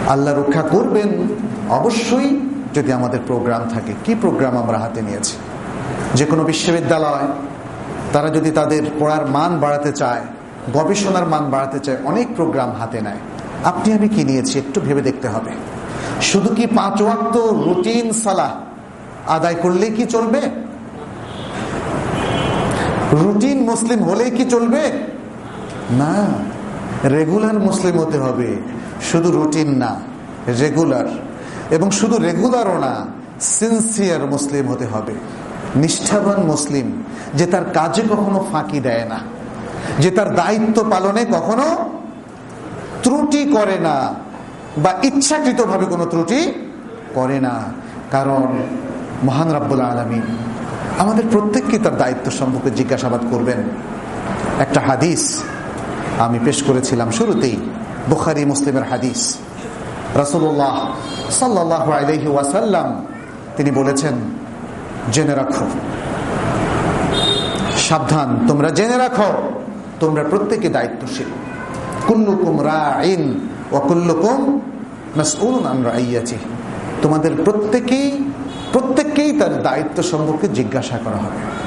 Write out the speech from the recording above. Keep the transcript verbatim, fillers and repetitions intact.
আল্লাহ রক্ষা করবেন অবশ্যই যদি আমাদের প্রোগ্রাম থাকে। কি প্রোগ্রাম আমরা হাতে নিয়েছি? যে কোনো বিশ্ববিদ্যালয় তারা যদি তাদের পড়ার মান বাড়াতে চায়, গবেষণার মান বাড়াতে চায়, অনেক প্রোগ্রাম হাতে নেয়। আপনি আমি কি নিয়েছি একটু ভেবে দেখতে হবে। শুধু কি পাঁচ ওয়াক্ত রুটিন সালাহ আদায় করলেই কি চলবে? রুটিন মুসলিম হলেই কি চলবে? না, রেগুলার মুসলিম হতে হবে। শুধু রুটিন না, রেগুলার। এবং শুধু রেগুলারও না, সিনসিয়ার মুসলিম হতে হবে, নিষ্ঠাবান মুসলিম, যে তার কাজে কখনো ফাঁকি দেয় না, যে তার দায়িত্ব পালনে কখনো ত্রুটি করে না বা ইচ্ছাকৃতভাবে কোনো ত্রুটি করে না। কারণ মহান রাব্বুল আলামিন আমাদের প্রত্যেককে তার দায়িত্ব সম্পর্কে জিজ্ঞাসাবাদ করবেন। একটা হাদিস আমি পেশ করেছিলাম শুরুতেই, বুখারী মুসলিমের হাদিস। রাসূলুল্লাহ সাল্লাল্লাহু আলাইহি ওয়াসাল্লাম তিনি বলেছেন, জেনে রাখো, সাবধান, তোমরা জেনে রাখো, তোমরা প্রত্যেকে দায়িত্বশীল। কুল্লুকুম রাঈন ওয়া কুল্লুকুম মাসউলুন আন রাইয়াতিহি। তোমাদের প্রত্যেকেই প্রত্যেককেই তার দায়িত্ব সম্পর্কে জিজ্ঞাসা করা হবে।